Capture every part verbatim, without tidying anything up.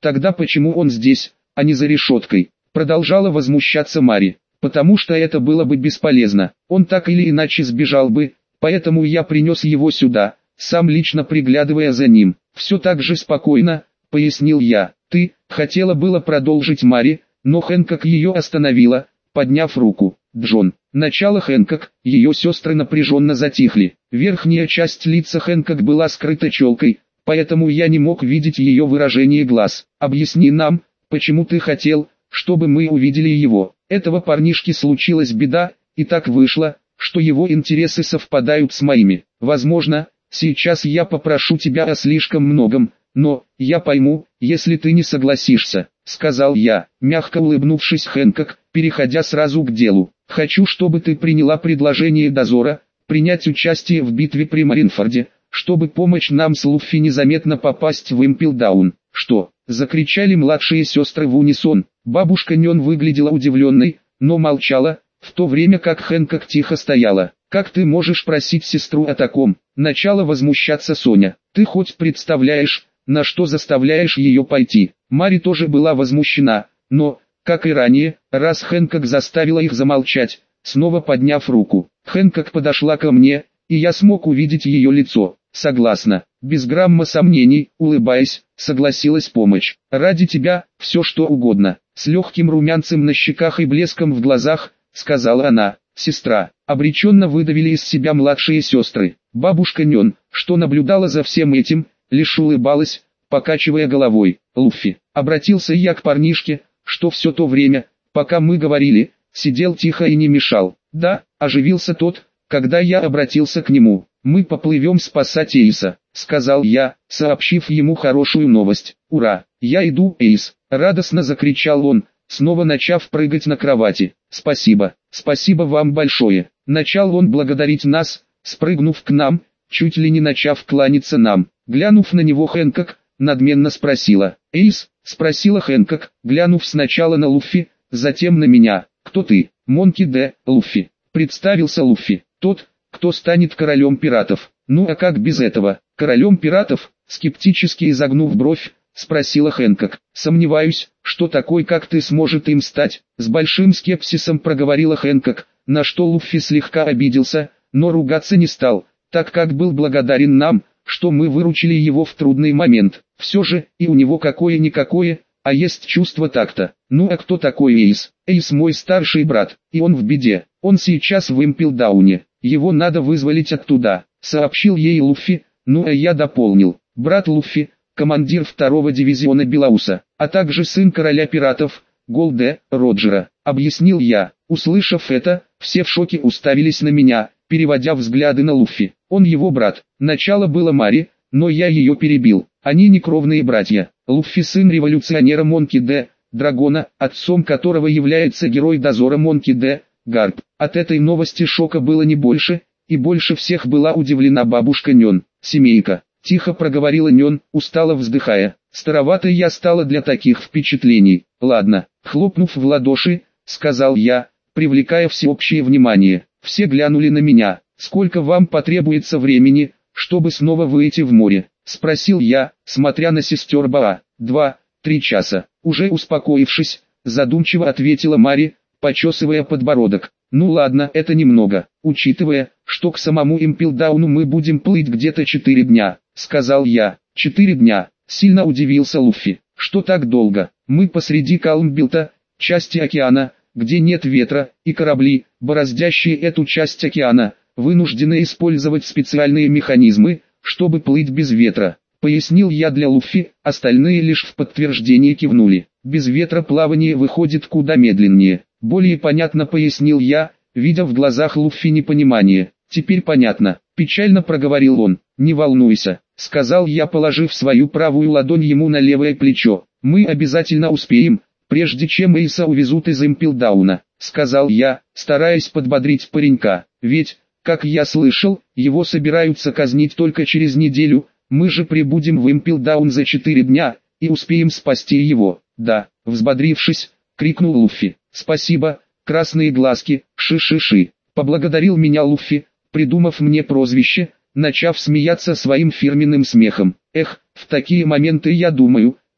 Тогда почему он здесь, а не за решеткой? Продолжала возмущаться Мари. Потому что это было бы бесполезно. Он так или иначе сбежал бы, поэтому я принес его сюда, сам лично приглядывая за ним. Все так же спокойно, пояснил я. Ты, хотела было продолжить Мари, но Хэнкок ее остановила, подняв руку. Джон. Начало Хэнкок, ее сестры напряженно затихли. Верхняя часть лица Хэнкок была скрыта челкой, поэтому я не мог видеть ее выражение глаз. Объясни нам, почему ты хотел, чтобы мы увидели его. Этого парнишки случилась беда, и так вышло, что его интересы совпадают с моими. Возможно, сейчас я попрошу тебя о слишком многом, но, я пойму, если ты не согласишься, сказал я, мягко улыбнувшись Хэнкок, переходя сразу к делу. Хочу, чтобы ты приняла предложение дозора, принять участие в битве при Маринфорде, чтобы помочь нам с Луффи незаметно попасть в Импелдаун. Что? Закричали младшие сестры в унисон. Бабушка Нён выглядела удивленной, но молчала, в то время как Хэнкок тихо стояла. «Как ты можешь просить сестру о таком?» Начала возмущаться Соня. «Ты хоть представляешь, на что заставляешь ее пойти?» Мари тоже была возмущена, но, как и ранее, раз Хэнкок заставила их замолчать, снова подняв руку. Хэнкок подошла ко мне, и я смог увидеть ее лицо. «Согласна, без грамма сомнений», улыбаясь, согласилась помочь. «Ради тебя, все что угодно», с легким румянцем на щеках и блеском в глазах, сказала она. «Сестра», обреченно выдавили из себя младшие сестры. Бабушка Нён, что наблюдала за всем этим, лишь улыбалась, покачивая головой. «Луффи», обратился я к парнишке, что все то время, пока мы говорили, сидел тихо и не мешал. «Да», оживился тот, когда я обратился к нему. «Мы поплывем спасать Эйса», — сказал я, сообщив ему хорошую новость. «Ура! Я иду, Эйс!» — радостно закричал он, снова начав прыгать на кровати. «Спасибо, спасибо вам большое!» Начал он благодарить нас, спрыгнув к нам, чуть ли не начав кланяться нам. Глянув на него, Хэнкок надменно спросила. «Эйс?» — спросила Хэнкок, глянув сначала на Луффи, затем на меня. «Кто ты?» «Монки Д. Луффи», — представился Луффи. «Тот, кто станет королем пиратов». «Ну а как без этого?» «Королем пиратов?» — скептически изогнув бровь, спросила Хэнкок. «Сомневаюсь, что такой как ты сможет им стать», — с большим скепсисом проговорила Хэнкок, на что Луффи слегка обиделся, но ругаться не стал, так как был благодарен нам, что мы выручили его в трудный момент. Все же, и у него какое-никакое, а есть чувство такта. «Ну а кто такой Эйс?» «Эйс мой старший брат, и он в беде. Он сейчас в Импелдауне. Его надо вызволить оттуда», — сообщил ей Луффи. Ну а я дополнил. «Брат Луффи, командир второго дивизиона Белауса, а также сын короля пиратов, Голде, Роджера», — объяснил я. Услышав это, все в шоке уставились на меня, переводя взгляды на Луффи. «Он его брат». Начало было Мари, но я ее перебил. Они не кровные братья. Луффи сын революционера Монки Д. Драгона, отцом которого является герой дозора Монки Д. Гарп. От этой новости шока было не больше, и больше всех была удивлена бабушка Нён. «Семейка», — тихо проговорила Нён, устало вздыхая. «Старовато я стала для таких впечатлений. Ладно», — хлопнув в ладоши, сказал я, привлекая всеобщее внимание. Все глянули на меня. «Сколько вам потребуется времени, чтобы снова выйти в море?» — спросил я, смотря на сестер Баа. «Два, три часа». Уже успокоившись, задумчиво ответила Мари, почесывая подбородок. «Ну ладно, это немного, учитывая, что к самому Импелдауну мы будем плыть где-то четыре дня», — сказал я. «Четыре дня», — сильно удивился Луффи. «Что так долго? Мы посреди Калмбилта, части океана, где нет ветра, и корабли, бороздящие эту часть океана, вынуждены использовать специальные механизмы, чтобы плыть без ветра», — пояснил я для Луффи, остальные лишь в подтверждение кивнули. «Без ветра плавание выходит куда медленнее», — более понятно пояснил я, видя в глазах Луффи непонимание. «Теперь понятно», — печально проговорил он. «Не волнуйся», — сказал я, положив свою правую ладонь ему на левое плечо. «Мы обязательно успеем, прежде чем Эйса увезут из Импелдауна», — сказал я, стараясь подбодрить паренька. «Ведь, как я слышал, его собираются казнить только через неделю, мы же прибудем в Импелдаун за четыре дня, и успеем спасти его». «Да», — взбодрившись, крикнул Луффи. «Спасибо, красные глазки, ши-ши-ши», — поблагодарил меня Луффи, придумав мне прозвище, начав смеяться своим фирменным смехом. Эх, в такие моменты я думаю,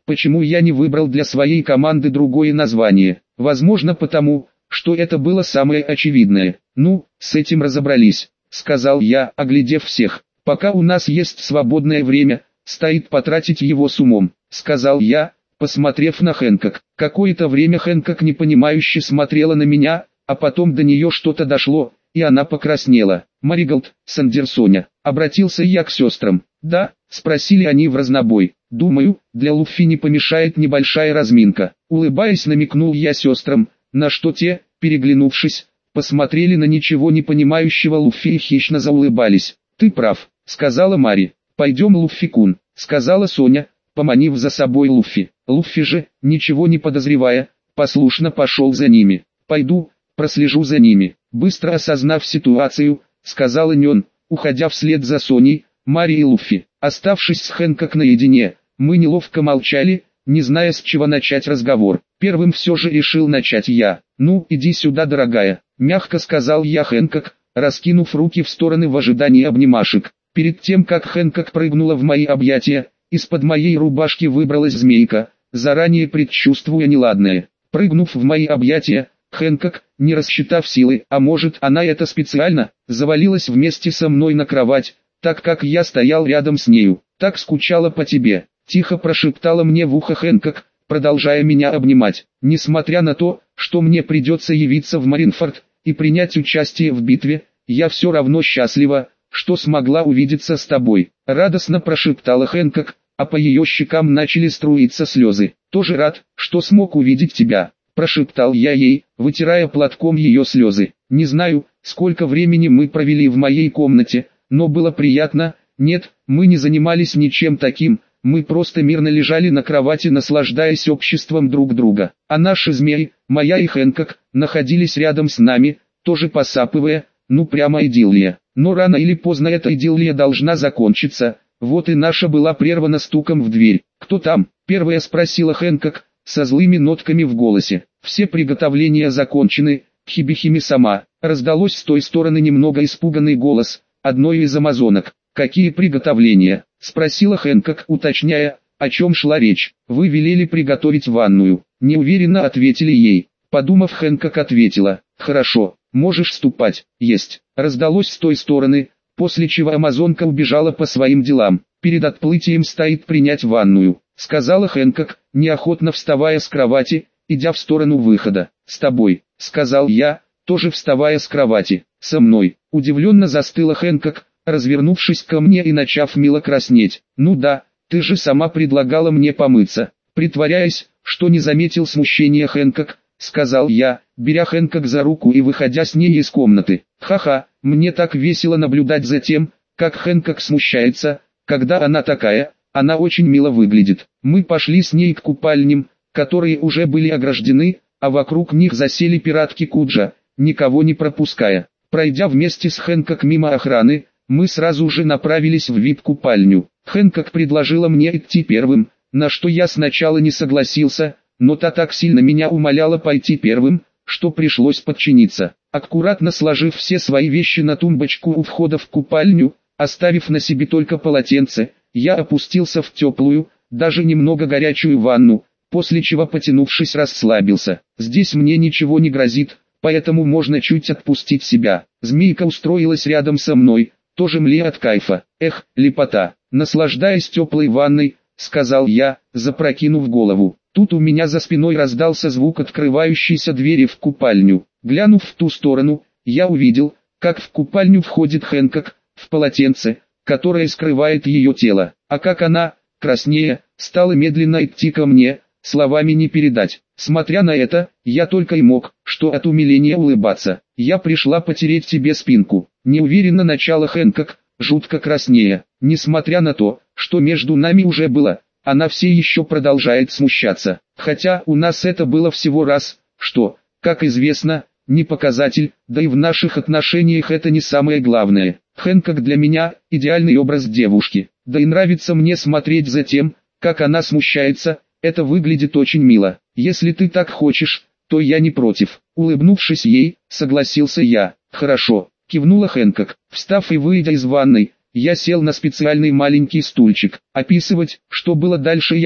почему я не выбрал для своей команды другое название. Возможно потому, что это было самое очевидное. Ну, с этим разобрались, сказал я, оглядев всех. Пока у нас есть свободное время, стоит потратить его с умом, сказал я, посмотрев на Хэнкок. Какое-то время Хэнкок непонимающе смотрела на меня, а потом до нее что-то дошло, и она покраснела. «Мариголд, Сандерсоня», обратился я к сестрам. «Да?» — спросили они в разнобой. «Думаю, для Луффи не помешает небольшая разминка». Улыбаясь, намекнул я сестрам, на что те, переглянувшись, посмотрели на ничего не понимающего Луффи и хищно заулыбались. «Ты прав», — сказала Мари. «Пойдем, Луффи-кун», — сказала Соня, поманив за собой Луффи. Луффи же, ничего не подозревая, послушно пошел за ними. «Пойду, прослежу за ними», — быстро осознав ситуацию, сказала Нён, уходя вслед за Соней, Мари и Луффи. Оставшись с Хэнкок наедине, мы неловко молчали, не зная, с чего начать разговор. Первым все же решил начать я. «Ну, иди сюда, дорогая», — мягко сказал я Хэнкок, раскинув руки в стороны в ожидании обнимашек. Перед тем, как Хэнкок прыгнула в мои объятия, из-под моей рубашки выбралась змейка, заранее предчувствуя неладное. Прыгнув в мои объятия, Хэнкок, не рассчитав силы, а может она это специально, завалилась вместе со мной на кровать, так как я стоял рядом с нею. «Так скучала по тебе», — тихо прошептала мне в ухо Хэнкок, продолжая меня обнимать. «Несмотря на то, что мне придется явиться в Маринфорд и принять участие в битве, я все равно счастлива, что смогла увидеться с тобой», — радостно прошептала Хэнкок, а по ее щекам начали струиться слезы. «Тоже рад, что смог увидеть тебя», — прошептал я ей, вытирая платком ее слезы. «Не знаю, сколько времени мы провели в моей комнате, но было приятно. Нет, мы не занимались ничем таким, мы просто мирно лежали на кровати, наслаждаясь обществом друг друга. А наши змеи, моя и Хэнкок, находились рядом с нами, тоже посапывая, ну прямо идиллия. Но рано или поздно эта идиллия должна закончиться, вот и наша была прервана стуком в дверь. «Кто там?» — первая спросила Хэнкок, со злыми нотками в голосе. «Все приготовления закончены, Хибихими сама», — раздалось с той стороны немного испуганный голос одной из амазонок. «Какие приготовления?» — спросила Хэнкок, уточняя, о чем шла речь. «Вы велели приготовить ванную», — неуверенно ответили ей. Подумав, Хэнкок ответила: «Хорошо, можешь ступать». «Есть», — раздалось с той стороны, после чего амазонка убежала по своим делам. «Перед отплытием стоит принять ванную», — сказала Хэнкок, неохотно вставая с кровати, идя в сторону выхода. «С тобой», — сказал я, тоже вставая с кровати. «Со мной», — удивленно застыла Хэнкок, развернувшись ко мне и начав мило краснеть. «Ну да, ты же сама предлагала мне помыться». Притворяясь, что не заметил смущения Хэнкок, сказал я, беря Хэнкок за руку и выходя с ней из комнаты. «Ха-ха, мне так весело наблюдать за тем, как Хэнкок смущается, когда она такая, она очень мило выглядит». Мы пошли с ней к купальням, которые уже были ограждены, а вокруг них засели пиратки Куджа, никого не пропуская. Пройдя вместе с Хэнкок мимо охраны, мы сразу же направились в ви ай пи-купальню. Хэнкок предложила мне идти первым, на что я сначала не согласился, но та так сильно меня умоляла пойти первым, что пришлось подчиниться. Аккуратно сложив все свои вещи на тумбочку у входа в купальню, оставив на себе только полотенце, я опустился в теплую, даже немного горячую ванну, после чего, потянувшись, расслабился. Здесь мне ничего не грозит, поэтому можно чуть отпустить себя. Змейка устроилась рядом со мной, тоже млея от кайфа. «Эх, лепота!» Наслаждаясь теплой ванной, сказал я, запрокинув голову. Тут у меня за спиной раздался звук открывающейся двери в купальню. Глянув в ту сторону, я увидел, как в купальню входит Хэнкок, в полотенце, которое скрывает ее тело. А как она, краснея, стала медленно идти ко мне, словами не передать. Смотря на это, я только и мог, что от умиления улыбаться. «Я пришла потереть тебе спинку», — неуверенно начала Хэнкок, жутко краснея. Несмотря на то, что между нами уже было, она все еще продолжает смущаться. Хотя у нас это было всего раз, что, как известно, не показатель, да и в наших отношениях это не самое главное. Хэнкок для меня – идеальный образ девушки. Да и нравится мне смотреть за тем, как она смущается, это выглядит очень мило. Если ты так хочешь, то я не против. Улыбнувшись ей, согласился я. «Хорошо», – кивнула Хэнкок. Встав и выйдя из ванной, я сел на специальный маленький стульчик. Описывать, что было дальше, я,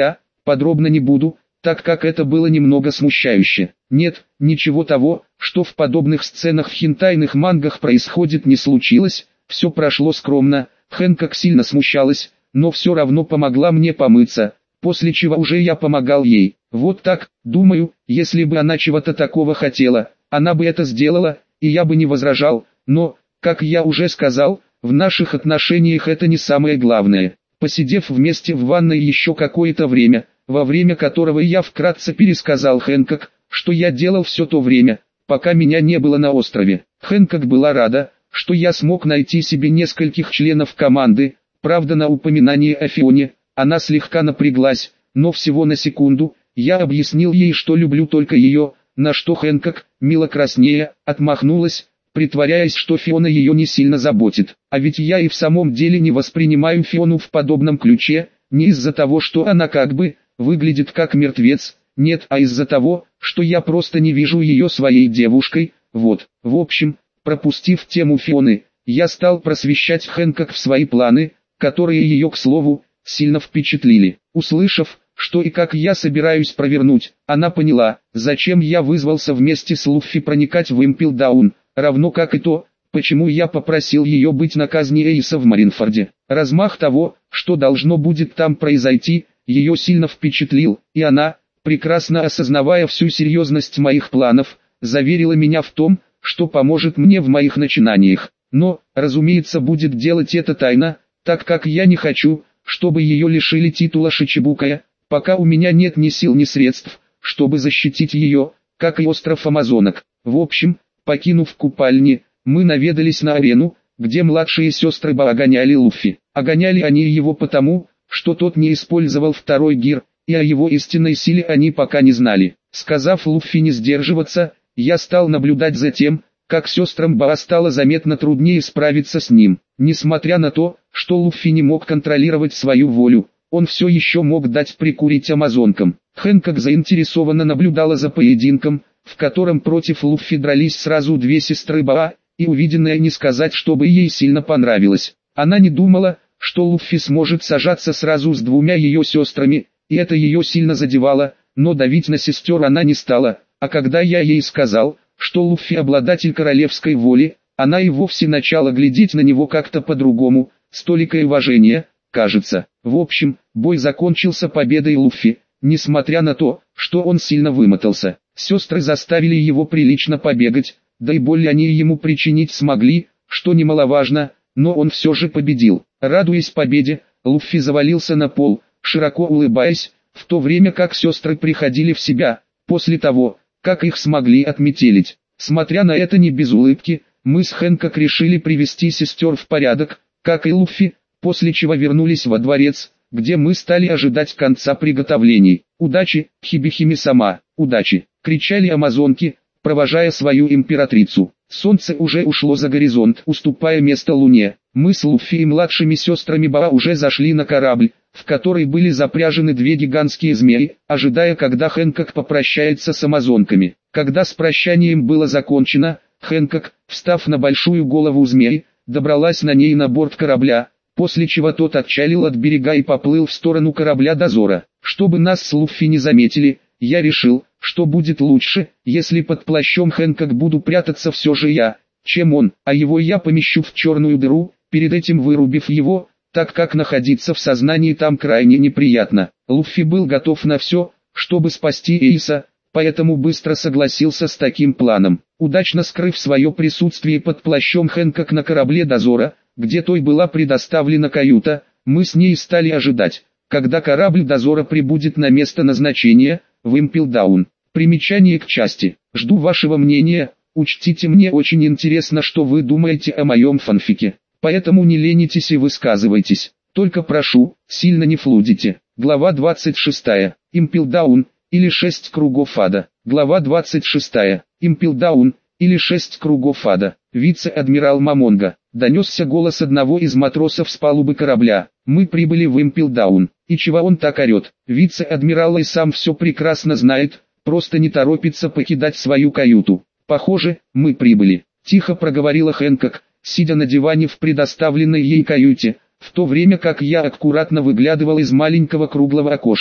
подробно не буду, так как это было немного смущающе. Нет, ничего того, что в подобных сценах в хентайных мангах происходит, не случилось, все прошло скромно. Хэнкок сильно смущалась, но все равно помогла мне помыться, после чего уже я помогал ей. Вот так, думаю, если бы она чего-то такого хотела, она бы это сделала, и я бы не возражал, но, как я уже сказал, в наших отношениях это не самое главное. Посидев вместе в ванной еще какое-то время, во время которого я вкратце пересказал Хэнкок, что я делал все то время, пока меня не было на острове. Хэнкок была рада, что я смог найти себе нескольких членов команды, правда на упоминание о Фионе, она слегка напряглась, но всего на секунду. Я объяснил ей, что люблю только ее, на что Хэнкок, мило краснея, отмахнулась, притворяясь, что Фиона ее не сильно заботит. А ведь я и в самом деле не воспринимаю Фиону в подобном ключе, не из-за того, что она как бы выглядит как мертвец, нет, а из-за того, что я просто не вижу ее своей девушкой. Вот, в общем, пропустив тему Фионы, я стал просвещать Хэнкок в свои планы, которые ее, к слову, сильно впечатлили. Услышав, что и как я собираюсь провернуть, она поняла, зачем я вызвался вместе с Луффи проникать в Импелдаун, равно как и то, почему я попросил ее быть на казни Эйса в Маринфорде. Размах того, что должно будет там произойти, ее сильно впечатлил, и она, прекрасно осознавая всю серьезность моих планов, заверила меня в том, что поможет мне в моих начинаниях. Но, разумеется, будет делать это тайно, так как я не хочу, чтобы ее лишили титула Шичибукая, пока у меня нет ни сил, ни средств, чтобы защитить ее, как и остров Амазонок. В общем, покинув купальни, мы наведались на арену, где младшие сестры Ба огоняли Луффи. Огоняли они его потому, что тот не использовал второй гир, и о его истинной силе они пока не знали. Сказав Луффи не сдерживаться, я стал наблюдать за тем, как сестрам Ба стало заметно труднее справиться с ним. Несмотря на то, что Луффи не мог контролировать свою волю, он все еще мог дать прикурить амазонкам. Хэнкок заинтересованно наблюдала за поединком, в котором против Луффи дрались сразу две сестры Ба, и увиденное не сказать, чтобы ей сильно понравилось. Она не думала, что Луффи сможет сражаться сразу с двумя ее сестрами, и это ее сильно задевало, но давить на сестер она не стала, а когда я ей сказал, что Луффи обладатель королевской воли, она и вовсе начала глядеть на него как-то по-другому, с толикой уважения, кажется. В общем, бой закончился победой Луффи, несмотря на то, что он сильно вымотался. Сестры заставили его прилично побегать, да и боль они ему причинить смогли, что немаловажно, но он все же победил. Радуясь победе, Луффи завалился на пол, широко улыбаясь, в то время как сестры приходили в себя, после того, как их смогли отметелить. Смотря на это не без улыбки, мы с Хэнкок решили привести сестер в порядок, как и Луффи, после чего вернулись во дворец, где мы стали ожидать конца приготовлений. «Удачи, Хибихими-сама, удачи!» — кричали амазонки, провожая свою императрицу. Солнце уже ушло за горизонт, уступая место луне. Мы с Луффи и младшими сестрами Ба уже зашли на корабль, в который были запряжены две гигантские змеи, ожидая, когда Хэнкок попрощается с амазонками. Когда с прощанием было закончено, Хэнкок, встав на большую голову змеи, добралась на ней на борт корабля, после чего тот отчалил от берега и поплыл в сторону корабля дозора. Чтобы нас с Луффи не заметили, я решил, что будет лучше, если под плащом Хэнкок буду прятаться все же я, чем он, а его я помещу в черную дыру, перед этим вырубив его, так как находиться в сознании там крайне неприятно. Луффи был готов на все, чтобы спасти Эйса, поэтому быстро согласился с таким планом. Удачно скрыв свое присутствие под плащом Хэнкок на корабле дозора, где той была предоставлена каюта, мы с ней стали ожидать, когда корабль дозора прибудет на место назначения, в Импелдаун. Примечание к части. Жду вашего мнения, учтите, мне очень интересно, что вы думаете о моем фанфике. Поэтому не ленитесь и высказывайтесь. Только прошу, сильно не флудите. Глава двадцать шестая. Импелдаун, или шесть кругов ада. Глава двадцать шестая. Импелдаун, или шесть кругов ада. Вице-адмирал Мамонга. Донесся голос одного из матросов с палубы корабля. Мы прибыли в Импелдаун. И чего он так орет? Вице-адмирал и сам все прекрасно знает, просто не торопится покидать свою каюту. Похоже, мы прибыли. Тихо проговорила Хэнкок, сидя на диване в предоставленной ей каюте, в то время как я аккуратно выглядывал из маленького круглого окошка.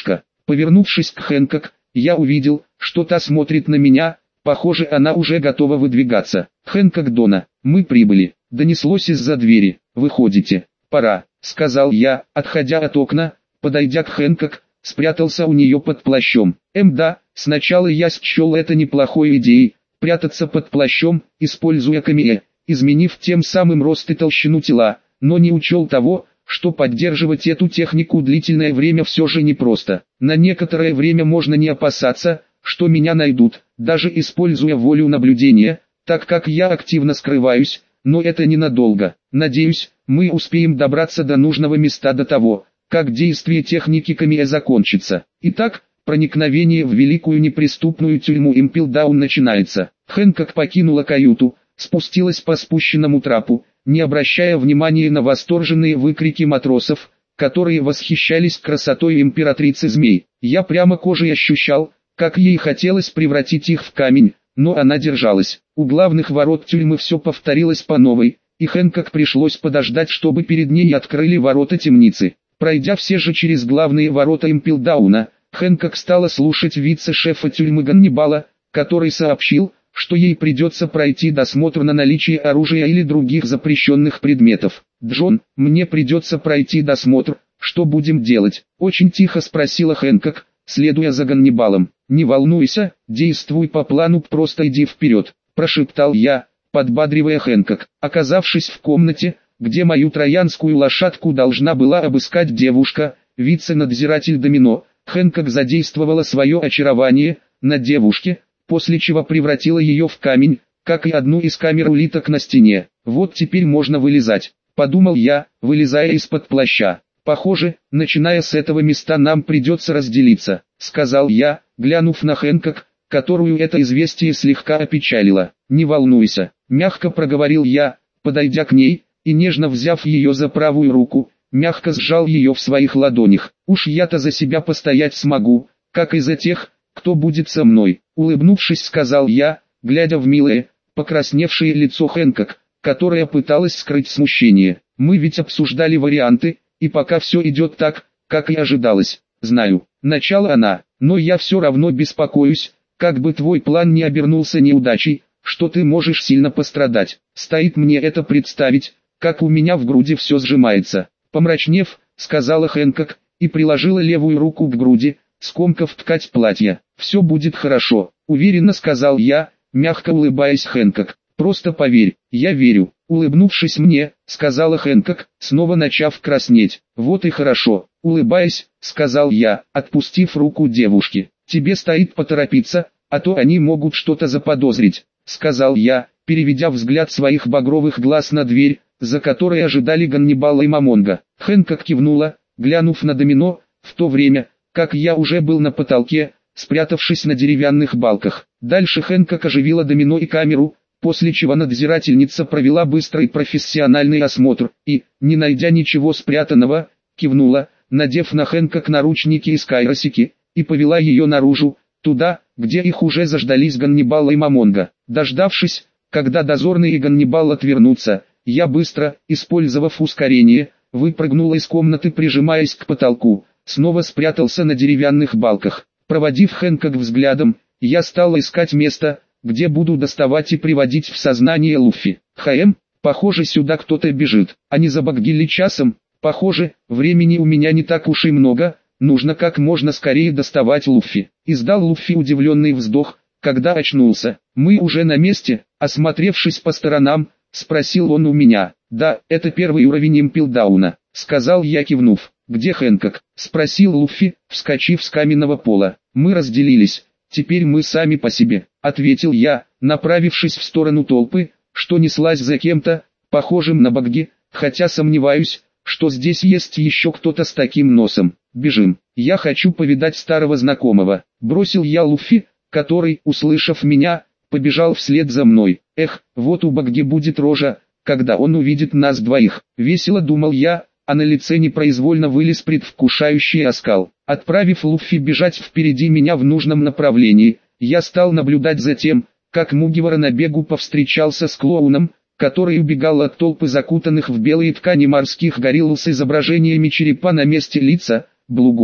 Повернувшись к Хэнкок, я увидел, что та смотрит на меня, похоже, она уже готова выдвигаться. «Хэнкок Дона, мы прибыли», — донеслось из-за двери. «Выходите, пора», — сказал я, отходя от окна, подойдя к Хэнкок, спрятался у нее под плащом. Эм да, сначала я счел это неплохой идеей, прятаться под плащом, используя камея, изменив тем самым рост и толщину тела, но не учел того, что поддерживать эту технику длительное время все же непросто. На некоторое время можно не опасаться, что меня найдут, даже используя волю наблюдения, так как я активно скрываюсь, но это ненадолго. Надеюсь, мы успеем добраться до нужного места до того, как действие техники камея закончится. Итак, проникновение в великую неприступную тюрьму Импелдаун начинается. Хэнкок покинула каюту, спустилась по спущенному трапу, не обращая внимания на восторженные выкрики матросов, которые восхищались красотой императрицы змей. Я прямо кожей ощущал, как ей хотелось превратить их в камень, но она держалась. У главных ворот тюрьмы все повторилось по новой, и Хэнкок пришлось подождать, чтобы перед ней открыли ворота темницы. Пройдя все же через главные ворота Импелдауна, Хэнкок стала слушать вице-шефа тюрьмы Ганнибала, который сообщил, что ей придется пройти досмотр на наличие оружия или других запрещенных предметов. «Джон, мне придется пройти досмотр, что будем делать?» — очень тихо спросила Хэнкок, следуя за Ганнибалом. «Не волнуйся, действуй по плану, просто иди вперед», — прошептал я, подбадривая Хэнкок. Оказавшись в комнате, где мою троянскую лошадку должна была обыскать девушка, вице-надзиратель Домино, Хэнкок задействовала свое очарование на девушке, после чего превратила ее в камень, как и одну из камер улиток на стене. «Вот теперь можно вылезать», — подумал я, вылезая из-под плаща. «Похоже, начиная с этого места нам придется разделиться», — сказал я, глянув на Хэнкок, которую это известие слегка опечалило. «Не волнуйся», — мягко проговорил я, подойдя к ней, и нежно взяв ее за правую руку, мягко сжал ее в своих ладонях. «Уж я-то за себя постоять смогу, как и за тех, кто будет со мной», — улыбнувшись, сказал я, глядя в милое, покрасневшее лицо Хэнкок, которая пыталась скрыть смущение. «Мы ведь обсуждали варианты, и пока все идет так, как и ожидалось. Знаю, начало она, но я все равно беспокоюсь, как бы твой план не обернулся неудачей, что ты можешь сильно пострадать. Стоит мне это представить, как у меня в груди все сжимается». Помрачнев, сказала Хэнкок, и приложила левую руку к груди, скомкав ткать платья. «Все будет хорошо», — уверенно сказал я, мягко улыбаясь Хэнкок. «Просто поверь, я верю». Улыбнувшись мне, сказала Хэнкок, снова начав краснеть. «Вот и хорошо», — улыбаясь, сказал я, отпустив руку девушки. «Тебе стоит поторопиться, а то они могут что-то заподозрить», — сказал я, переведя взгляд своих багровых глаз на дверь, за которой ожидали Ганнибала и Мамонга. Хэнкок кивнула, глянув на Домино, в то время, как я уже был на потолке, спрятавшись на деревянных балках. Дальше Хэнкок оживила Домино и камеру, после чего надзирательница провела быстрый профессиональный осмотр и, не найдя ничего спрятанного, кивнула, надев на Хэнкок наручники из кайросики, и повела ее наружу, туда, где их уже заждались Ганнибал и Мамонга. Дождавшись, когда дозорные и Ганнибал отвернутся, я быстро, использовав ускорение, выпрыгнула из комнаты, прижимаясь к потолку, снова спрятался на деревянных балках. Проводив Хэнкок взглядом, я стал искать место, где буду доставать и приводить в сознание Луффи. «Хэм, похоже, сюда кто-то бежит, а не забаггили часом? Похоже, времени у меня не так уж и много, нужно как можно скорее доставать Луффи». Издал Луффи удивленный вздох, когда очнулся. «Мы уже на месте?» Осмотревшись по сторонам, спросил он у меня. «Да, это первый уровень Импелдауна», — сказал я, кивнув. «Где Хэнкок?» — спросил Луффи, вскочив с каменного пола. «Мы разделились, теперь мы сами по себе», — ответил я, направившись в сторону толпы, что неслась за кем-то, похожим на Багги, хотя сомневаюсь, что здесь есть еще кто-то с таким носом. «Бежим, я хочу повидать старого знакомого», — бросил я Луффи, который, услышав меня, побежал вслед за мной. «Эх, вот у Багги будет рожа, когда он увидит нас двоих», — весело думал я, а на лице непроизвольно вылез предвкушающий оскал. Отправив Луффи бежать впереди меня в нужном направлении, я стал наблюдать за тем, как Мугивара на бегу повстречался с клоуном, который убегал от толпы закутанных в белые ткани морских горилл с изображениями черепа на месте лица, Блугори.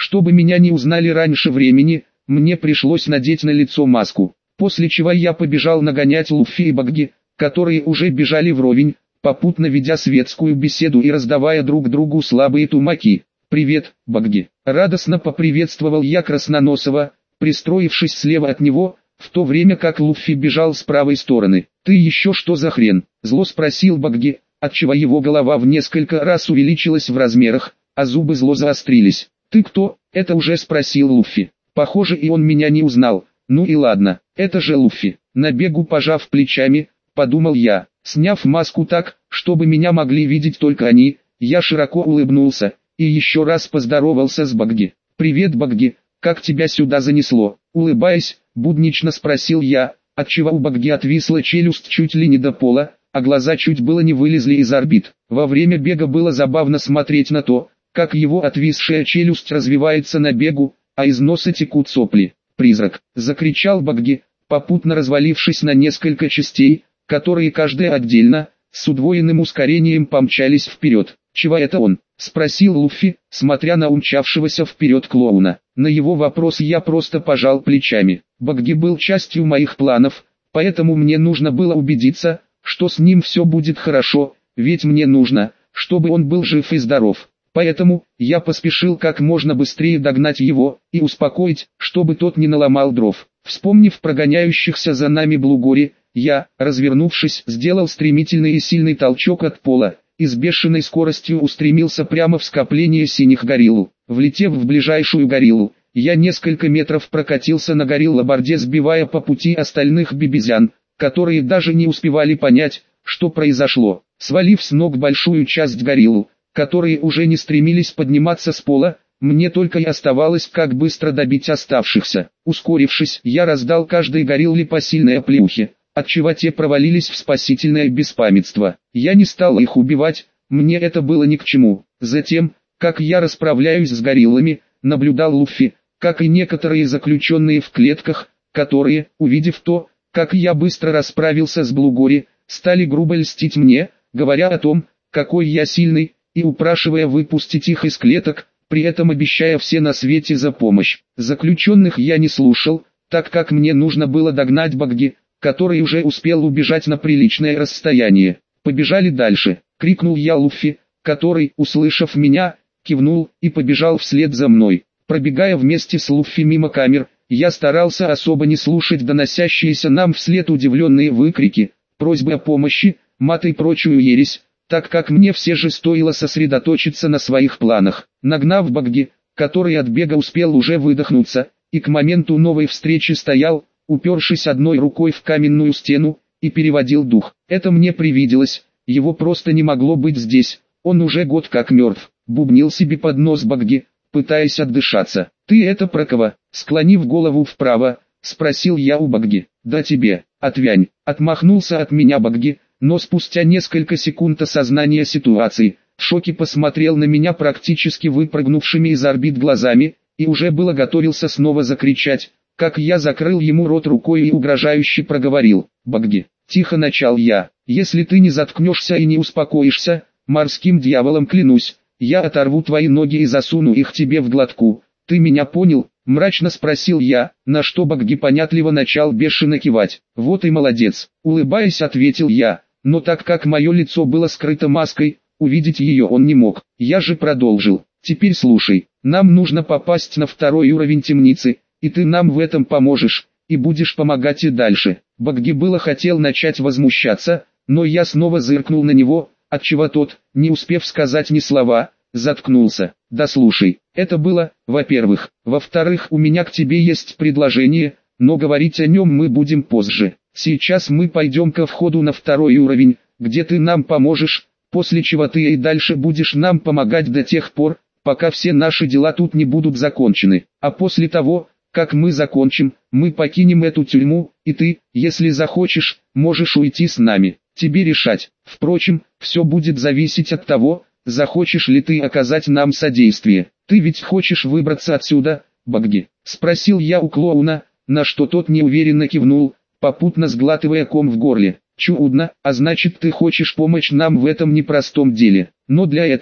Чтобы меня не узнали раньше времени, мне пришлось надеть на лицо маску, после чего я побежал нагонять Луффи и Багги, которые уже бежали вровень, попутно ведя светскую беседу и раздавая друг другу слабые тумаки. «Привет, Багги!» Радостно поприветствовал я Красноносова, пристроившись слева от него, в то время как Луффи бежал с правой стороны. «Ты еще что за хрен?» — зло спросил Багги, отчего его голова в несколько раз увеличилась в размерах, а зубы зло заострились. «Ты кто?» — это уже спросил Луффи. Похоже, и он меня не узнал. Ну и ладно, это же Луффи. На бегу пожав плечами, подумал я. Сняв маску так, чтобы меня могли видеть только они, я широко улыбнулся и еще раз поздоровался с Багги. «Привет, Багги, как тебя сюда занесло?» Улыбаясь, буднично спросил я, отчего у Багги отвисла челюсть чуть ли не до пола, а глаза чуть было не вылезли из орбит. Во время бега было забавно смотреть на то, как его отвисшая челюсть развивается на бегу, а из носа текут сопли. «Призрак!» — закричал Багги, попутно развалившись на несколько частей, которые каждая отдельно, с удвоенным ускорением помчались вперед. «Чего это он?» — спросил Луффи, смотря на умчавшегося вперед клоуна. На его вопрос я просто пожал плечами. Багги был частью моих планов, поэтому мне нужно было убедиться, что с ним все будет хорошо, ведь мне нужно, чтобы он был жив и здоров. Поэтому, я поспешил как можно быстрее догнать его, и успокоить, чтобы тот не наломал дров. Вспомнив прогоняющихся за нами Блугори, я, развернувшись, сделал стремительный и сильный толчок от пола, и с бешеной скоростью устремился прямо в скопление синих гориллу. Влетев в ближайшую гориллу, я несколько метров прокатился на гориллоборде, сбивая по пути остальных бибизян, которые даже не успевали понять, что произошло. Свалив с ног большую часть гориллу, которые уже не стремились подниматься с пола, мне только и оставалось, как быстро добить оставшихся. Ускорившись, я раздал каждой горилле по сильной оплеухе, отчего те провалились в спасительное беспамятство. Я не стал их убивать, мне это было ни к чему. Затем, как я расправляюсь с гориллами, наблюдал Луффи, как и некоторые заключенные в клетках, которые, увидев то, как я быстро расправился с Блугори, стали грубо льстить мне, говоря о том, какой я сильный, и упрашивая выпустить их из клеток, при этом обещая все на свете за помощь. Заключенных я не слушал, так как мне нужно было догнать Багги, который уже успел убежать на приличное расстояние. «Побежали дальше!» — крикнул я Луффи, который, услышав меня, кивнул и побежал вслед за мной. Пробегая вместе с Луффи мимо камер, я старался особо не слушать доносящиеся нам вслед удивленные выкрики, просьбы о помощи, мат и прочую ересь, так как мне все же стоило сосредоточиться на своих планах. Нагнав Багги, который от бега успел уже выдохнуться, и к моменту новой встречи стоял, упершись одной рукой в каменную стену, и переводил дух. Это мне привиделось, его просто не могло быть здесь, он уже год как мертв, бубнил себе под нос Багги, пытаясь отдышаться. «Ты это про кого?» Склонив голову вправо, спросил я у Багги. «Да тебе, отвянь», отмахнулся от меня Багги, но спустя несколько секунд осознания ситуации, в шоке посмотрел на меня практически выпрыгнувшими из орбит глазами, и уже было готовился снова закричать, как я закрыл ему рот рукой и угрожающе проговорил. «Багги», тихо начал я, «если ты не заткнешься и не успокоишься, морским дьяволом клянусь, я оторву твои ноги и засуну их тебе в глотку. Ты меня понял?» Мрачно спросил я, на что Багги понятливо начал бешено кивать. «Вот и молодец», улыбаясь, ответил я, но так как мое лицо было скрыто маской, увидеть ее он не мог. Я же продолжил. «Теперь слушай, нам нужно попасть на второй уровень темницы, и ты нам в этом поможешь, и будешь помогать и дальше». Багги было хотел начать возмущаться, но я снова зыркнул на него, отчего тот, не успев сказать ни слова, заткнулся. «Да слушай, это было, во-первых. Во-вторых, у меня к тебе есть предложение, но говорить о нем мы будем позже. Сейчас мы пойдем ко входу на второй уровень, где ты нам поможешь, после чего ты и дальше будешь нам помогать до тех пор, пока все наши дела тут не будут закончены. А после того, как мы закончим, мы покинем эту тюрьму, и ты, если захочешь, можешь уйти с нами. Тебе решать. Впрочем, все будет зависеть от того, захочешь ли ты оказать нам содействие. Ты ведь хочешь выбраться отсюда, Багги?» Спросил я у клоуна, на что тот неуверенно кивнул, попутно сглатывая ком в горле. «Чудно, а значит ты хочешь помочь нам в этом непростом деле. Но для этого,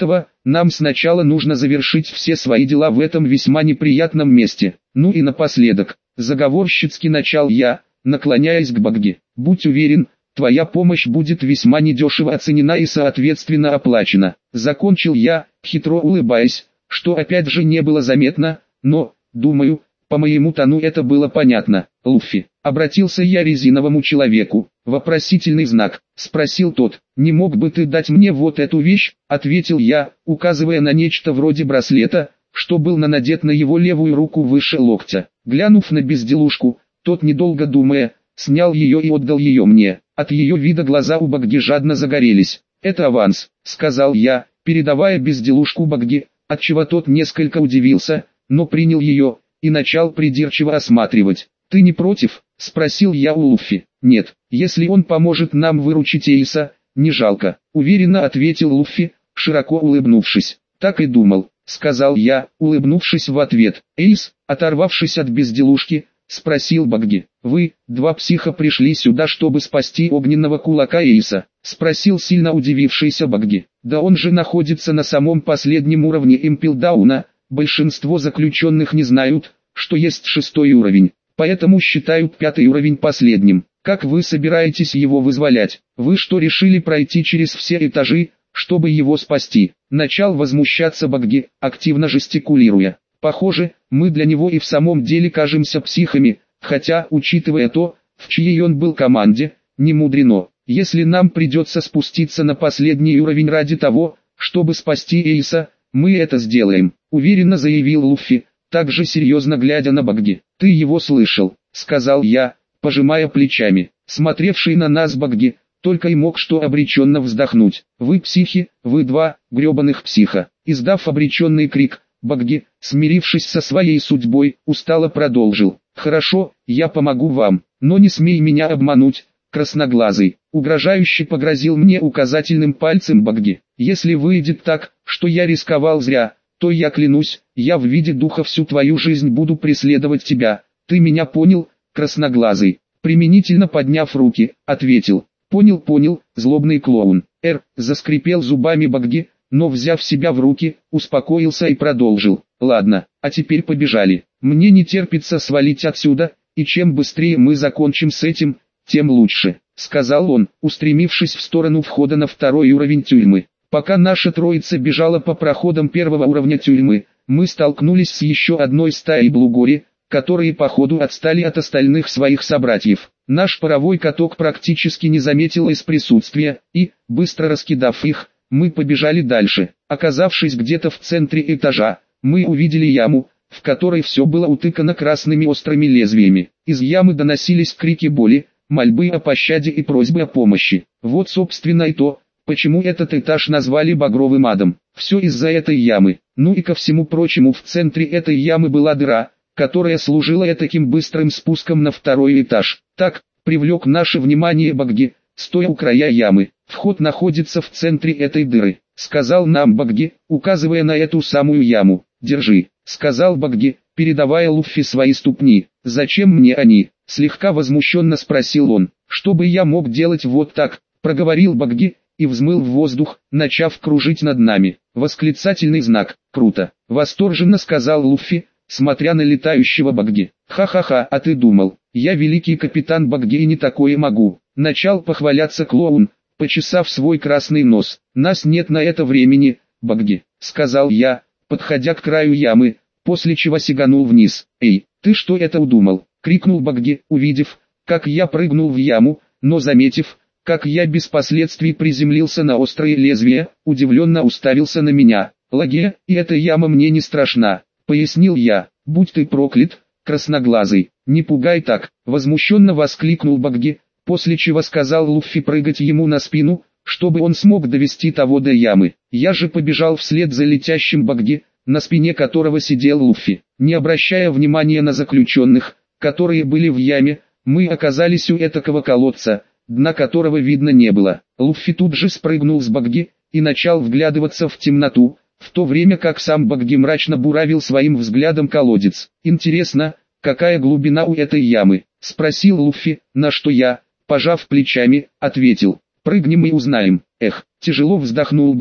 Нам сначала нужно завершить все свои дела в этом весьма неприятном месте. Ну и напоследок, заговорщицки начал я, наклоняясь к Багги. Будь уверен, твоя помощь будет весьма недешево оценена и соответственно оплачена. Закончил я, хитро улыбаясь, что опять же не было заметно, но, думаю, по моему тону это было понятно. Луффи, обратился я резиновому человеку. Вопросительный знак, спросил тот. Не мог бы ты дать мне вот эту вещь? Ответил я, указывая на нечто вроде браслета, что был надет на его левую руку выше локтя. Глянув на безделушку, тот, недолго думая, снял ее и отдал ее мне. От ее вида глаза у Багги жадно загорелись. «Это аванс», — сказал я, передавая безделушку Багги, отчего тот несколько удивился, но принял ее и начал придирчиво осматривать. «Ты не против?» — спросил я у Луффи. «Нет, если он поможет нам выручить Эйса, не жалко», — уверенно ответил Луффи, широко улыбнувшись. «Так и думал», — сказал я, улыбнувшись в ответ. «Эйс, оторвавшись от безделушки, спросил Багги. «Вы, два психа, пришли сюда, чтобы спасти огненного кулака Эйса?» — спросил сильно удивившийся Багги. «Да он же находится на самом последнем уровне Импелдауна. Большинство заключенных не знают, что есть шестой уровень, поэтому считают пятый уровень последним. Как вы собираетесь его вызволять? Вы что, решили пройти через все этажи, чтобы его спасти?» Начал возмущаться Багги, активно жестикулируя. «Похоже, мы для него и в самом деле кажемся психами, хотя, учитывая то, в чьей он был команде, не мудрено. Если нам придется спуститься на последний уровень ради того, чтобы спасти Эйса, мы это сделаем», — уверенно заявил Луффи, также серьезно глядя на Багги. «Ты его слышал», — сказал я, пожимая плечами. Смотревший на нас Багги только и мог что обреченно вздохнуть. «Вы психи, вы два гребаных психа». Издав обреченный крик, Багги, смирившись со своей судьбой, устало продолжил. «Хорошо, я помогу вам, но не смей меня обмануть, красноглазый». Угрожающе погрозил мне указательным пальцем Багги. «Если выйдет так, что я рисковал зря, то я клянусь, я в виде духа всю твою жизнь буду преследовать тебя. Ты меня понял, красноглазый?» Применительно подняв руки, ответил. «Понял, понял, злобный клоун». «Эр», заскрипел зубами Багги, но, взяв себя в руки, успокоился и продолжил. «Ладно, а теперь побежали. Мне не терпится свалить отсюда, и чем быстрее мы закончим с этим, тем лучше», — сказал он, устремившись в сторону входа на второй уровень тюрьмы. Пока наша троица бежала по проходам первого уровня тюрьмы, мы столкнулись с еще одной стаей блугори, которые по ходу отстали от остальных своих собратьев. Наш паровой каток практически не заметил их присутствия, и, быстро раскидав их, мы побежали дальше. Оказавшись где-то в центре этажа, мы увидели яму, в которой все было утыкано красными острыми лезвиями. Из ямы доносились крики боли, мольбы о пощаде и просьбы о помощи. Вот собственно и то, почему этот этаж назвали багровым адом. Все из-за этой ямы. Ну и ко всему прочему, в центре этой ямы была дыра, которая служила таким быстрым спуском на второй этаж. Так, привлек наше внимание Багги, стоя у края ямы. «Вход находится в центре этой дыры», — сказал нам Багги, указывая на эту самую яму. «Держи», — сказал Багги, передавая Луффи свои ступни. «Зачем мне они?» — слегка возмущенно спросил он. «Чтобы я мог делать вот так», — проговорил Багги, и взмыл в воздух, начав кружить над нами. Восклицательный знак. «Круто», — восторженно сказал Луффи, смотря на летающего Багги. «Ха-ха-ха, а ты думал, я великий капитан Багги и не такое могу», — начал похваляться клоун, почесав свой красный нос. «Нас нет на это времени, Багги», — сказал я, подходя к краю ямы, после чего сиганул вниз. «Эй, ты что это удумал?» — крикнул Багги, увидев, как я прыгнул в яму, но заметив, как я без последствий приземлился на острые лезвия, удивленно уставился на меня. «Лаге, и эта яма мне не страшна», — пояснил я. «Будь ты проклят, красноглазый, не пугай так», — возмущенно воскликнул Багги, после чего сказал Луффи прыгать ему на спину, чтобы он смог довести того до ямы. Я же побежал вслед за летящим Багги, на спине которого сидел Луффи. Не обращая внимания на заключенных, которые были в яме, мы оказались у этакого колодца, дна которого видно не было. Луффи тут же спрыгнул с Багги и начал вглядываться в темноту, в то время как сам Багги мрачно буравил своим взглядом колодец. «Интересно, какая глубина у этой ямы?» — спросил Луффи, на что я, пожав плечами, ответил. «Прыгнем и узнаем». «Эх», — тяжело вздохнул Багги.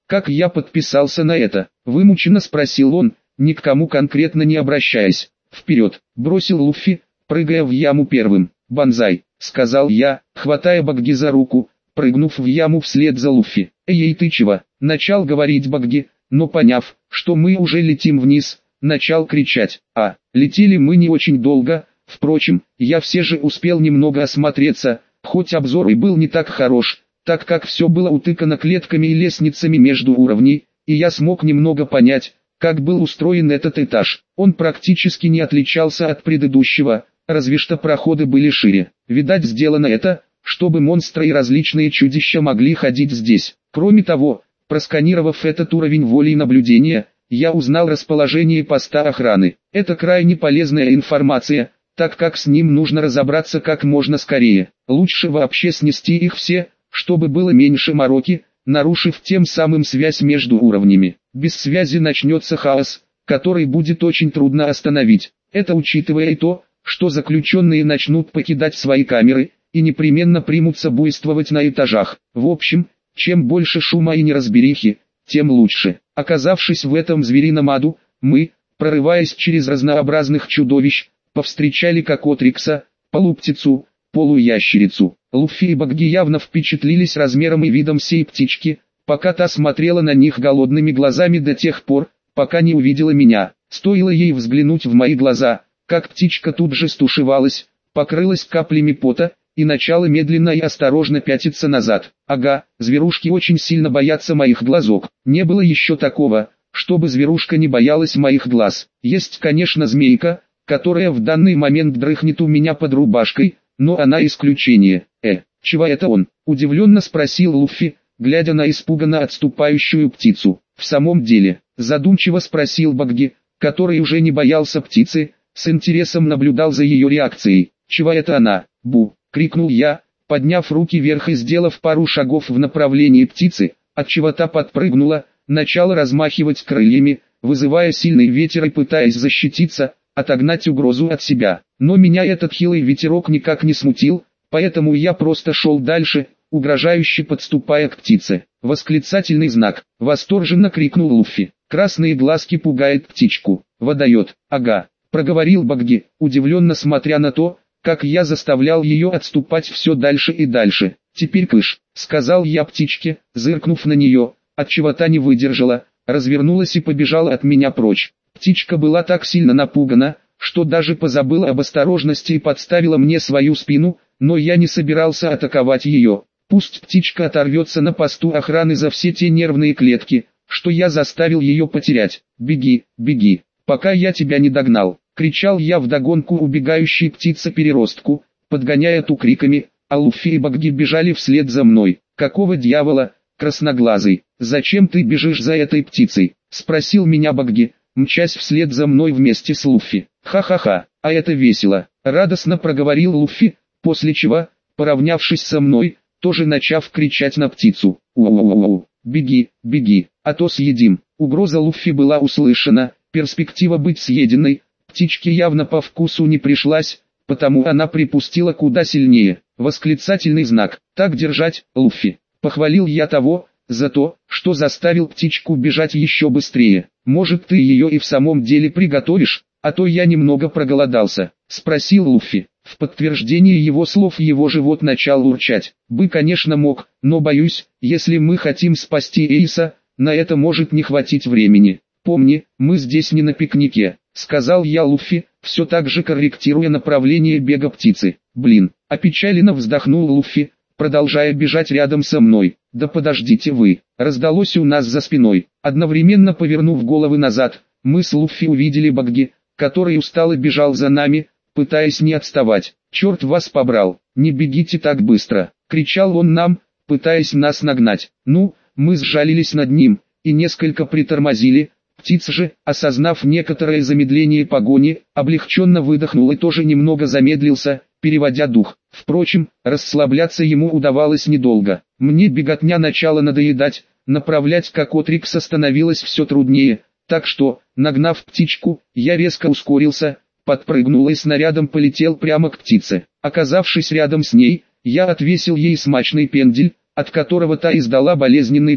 Как я подписался на это? Вымученно спросил он, ни к кому конкретно не обращаясь. Вперед, бросил Луффи, прыгая в яму первым. Банзай, сказал я, хватая Багги за руку, прыгнув в яму вслед за Луффи. Эй, ты чего? Начал говорить Багги, но поняв, что мы уже летим вниз, начал кричать. А, летели мы не очень долго, впрочем, я все же успел немного осмотреться, хоть обзор и был не так хорош, так как все было утыкано клетками и лестницами между уровней, и я смог немного понять, как был устроен этот этаж. Он практически не отличался от предыдущего, разве что проходы были шире. Видать, сделано это, чтобы монстры и различные чудища могли ходить здесь. Кроме того, просканировав этот уровень воли и наблюдения, я узнал расположение поста охраны. Это крайне полезная информация, так как с ним нужно разобраться как можно скорее. Лучше вообще снести их все, чтобы было меньше мороки, нарушив тем самым связь между уровнями. Без связи начнется хаос, который будет очень трудно остановить. Это учитывая и то, что заключенные начнут покидать свои камеры, и непременно примутся буйствовать на этажах. В общем, чем больше шума и неразберихи, тем лучше. Оказавшись в этом зверином аду, мы, прорываясь через разнообразных чудовищ, повстречали кокотрикса, полуптицу, полуящерицу. Луффи и Багги явно впечатлились размером и видом сей птички, пока та смотрела на них голодными глазами до тех пор, пока не увидела меня. Стоило ей взглянуть в мои глаза, как птичка тут же стушевалась, покрылась каплями пота, и начала медленно и осторожно пятиться назад. Ага, зверушки очень сильно боятся моих глазок. Не было еще такого, чтобы зверушка не боялась моих глаз. Есть, конечно, змейка, которая в данный момент дрыхнет у меня под рубашкой, но она исключение. Э, чего это он? Удивленно спросил Луффи, глядя на испуганно отступающую птицу. В самом деле, задумчиво спросил Багги, который уже не боялся птицы, с интересом наблюдал за ее реакцией. Чего это она? Бу! Крикнул я, подняв руки вверх и сделав пару шагов в направлении птицы, отчего та подпрыгнула, начала размахивать крыльями, вызывая сильный ветер и пытаясь защититься, отогнать угрозу от себя. Но меня этот хилый ветерок никак не смутил, поэтому я просто шел дальше, угрожающе подступая к птице. Восклицательный знак, восторженно крикнул Луффи. Красные глазки пугает птичку. Водает, ага, проговорил Багги, удивленно смотря на то, как я заставлял ее отступать все дальше и дальше. Теперь кыш, сказал я птичке, зыркнув на нее, отчего та не выдержала, развернулась и побежала от меня прочь. Птичка была так сильно напугана, что даже позабыла об осторожности и подставила мне свою спину, но я не собирался атаковать ее. Пусть птичка оторвется на посту охраны за все те нервные клетки, что я заставил ее потерять. Беги, беги, пока я тебя не догнал. Кричал я вдогонку убегающей птице-переростку, подгоняя ту криками, а Луффи и Багги бежали вслед за мной. «Какого дьявола, красноглазый, зачем ты бежишь за этой птицей?» — спросил меня Багги, мчась вслед за мной вместе с Луффи. «Ха-ха-ха, а это весело!» — радостно проговорил Луффи, после чего, поравнявшись со мной, тоже начав кричать на птицу. «У-у-у-у, беги, беги, а то съедим!» Угроза Луффи была услышана, перспектива быть съеденной птичке явно по вкусу не пришлась, потому она припустила куда сильнее. Восклицательный знак. «Так держать, Луффи!» Похвалил я того, за то, что заставил птичку бежать еще быстрее. «Может, ты ее и в самом деле приготовишь, а то я немного проголодался?» Спросил Луффи. В подтверждение его слов его живот начал урчать. Бы, конечно, мог, но боюсь, если мы хотим спасти Эйса, на это может не хватить времени. «Помни, мы здесь не на пикнике», — сказал я Луффи, все так же корректируя направление бега птицы. «Блин», — опечаленно вздохнул Луффи, продолжая бежать рядом со мной. «Да подождите вы», — раздалось у нас за спиной. Одновременно повернув головы назад, мы с Луффи увидели Багги, который устало бежал за нами, пытаясь не отставать. «Черт вас побрал, не бегите так быстро», — кричал он нам, пытаясь нас нагнать. Ну, мы сжалились над ним и несколько притормозили. Птица же, осознав некоторое замедление погони, облегченно выдохнул и тоже немного замедлился, переводя дух. Впрочем, расслабляться ему удавалось недолго. Мне беготня начала надоедать, направлять кокотрикса становилось все труднее, так что, нагнав птичку, я резко ускорился, подпрыгнул и снарядом полетел прямо к птице. Оказавшись рядом с ней, я отвесил ей смачный пендель, от которого та издала болезненный крик,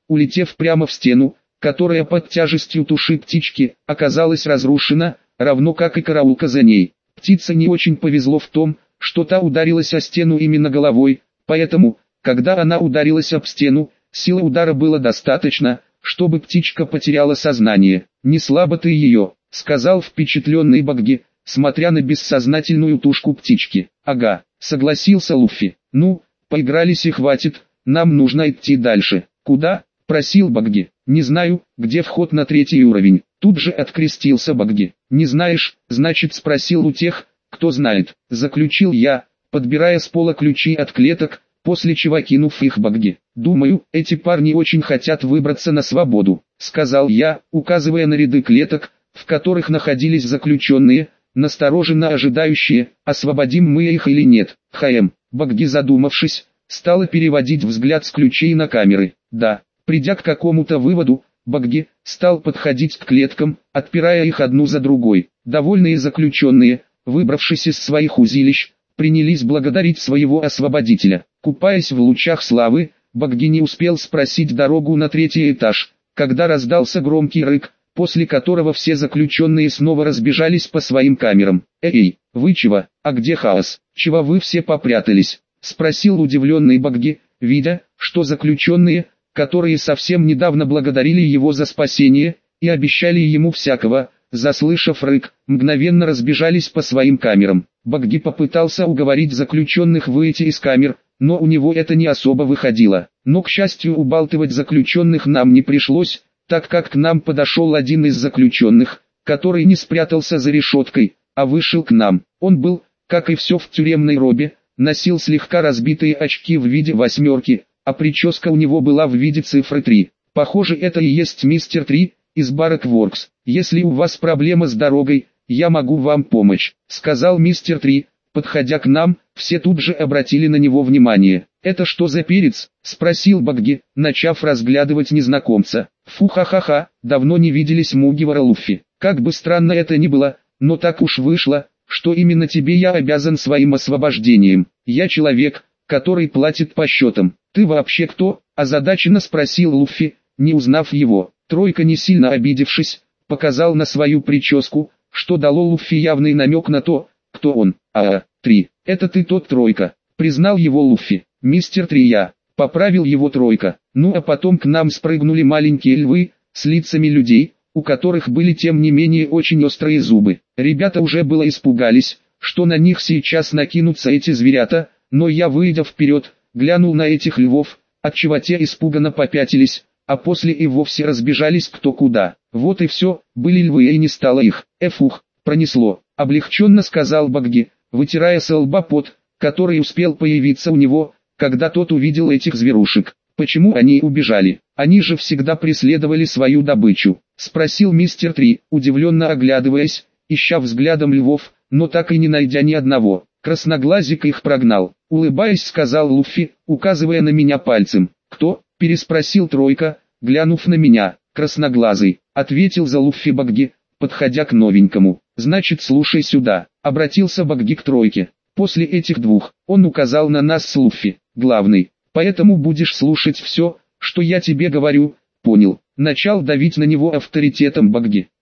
улетев прямо в стену, которая под тяжестью туши птички оказалась разрушена, равно как и караулка за ней. Птице не очень повезло в том, что та ударилась о стену именно головой, поэтому, когда она ударилась об стену, силы удара было достаточно, чтобы птичка потеряла сознание. «Не слабо ты ее», — сказал впечатленный Багги, смотря на бессознательную тушку птички. «Ага», — согласился Луффи. «Ну, поигрались и хватит, нам нужно идти дальше». «Куда?» — просил Багги. «Не знаю, где вход на третий уровень». Тут же открестился Багги. «Не знаешь, значит спросил у тех, кто знает», — заключил я, подбирая с пола ключи от клеток, после чего кинув их Багги. «Думаю, эти парни очень хотят выбраться на свободу», — сказал я, указывая на ряды клеток, в которых находились заключенные, настороженно ожидающие, освободим мы их или нет. «Хм», Багги, задумавшись, стала переводить взгляд с ключей на камеры. «Да». Придя к какому-то выводу, Багги стал подходить к клеткам, отпирая их одну за другой. Довольные заключенные, выбравшись из своих узилищ, принялись благодарить своего освободителя. Купаясь в лучах славы, Багги не успел спросить дорогу на третий этаж, когда раздался громкий рык, после которого все заключенные снова разбежались по своим камерам. «Эй, вы чего? А где Хаос? Чего вы все попрятались?» — спросил удивленный Багги, видя, что заключенные, которые совсем недавно благодарили его за спасение и обещали ему всякого, заслышав рык, мгновенно разбежались по своим камерам. Багги попытался уговорить заключенных выйти из камер, но у него это не особо выходило. Но, к счастью, убалтывать заключенных нам не пришлось, так как к нам подошел один из заключенных, который не спрятался за решеткой, а вышел к нам. Он был, как и все в тюремной робе, носил слегка разбитые очки в виде восьмерки, а прическа у него была в виде цифры три. «Похоже, это и есть мистер Три из Баракворкс. Если у вас проблема с дорогой, я могу вам помочь», — сказал мистер Три. Подходя к нам, все тут же обратили на него внимание. «Это что за перец?» — спросил Багги, начав разглядывать незнакомца. «Фу-ха-ха-ха, давно не виделись, Мугивара Луффи. Как бы странно это ни было, но так уж вышло, что именно тебе я обязан своим освобождением. Я человек, который платит по счетам. Ты вообще кто?» — озадаченно спросил Луффи, не узнав его. Тройка, не сильно обидевшись, показал на свою прическу, что дало Луффи явный намек на то, кто он. «А, Три, это ты тот Тройка», — признал его Луффи. «Мистер Три, я», — поправил его Тройка. Ну а потом к нам спрыгнули маленькие львы, с лицами людей, у которых были тем не менее очень острые зубы. Ребята уже было испугались, что на них сейчас накинутся эти зверята, но я, выйдя вперед, глянул на этих львов, отчего те испуганно попятились, а после и вовсе разбежались кто куда. Вот и все, были львы и не стало их. «Эфух, пронесло», — облегченно сказал Багги, вытирая с лба пот, который успел появиться у него, когда тот увидел этих зверушек. «Почему они убежали? Они же всегда преследовали свою добычу», — спросил мистер Три, удивленно оглядываясь, ища взглядом львов, но так и не найдя ни одного. «Красноглазик их прогнал», — улыбаясь, сказал Луффи, указывая на меня пальцем. «Кто?» — переспросил Тройка, глянув на меня. «Красноглазый», — ответил за Луффи Багги, подходя к новенькому. «Значит, слушай сюда», — обратился Багги к Тройке. «После этих двух, он указал на нас с Луффи, главный, поэтому будешь слушать все, что я тебе говорю, понял?» Начал давить на него авторитетом Багги.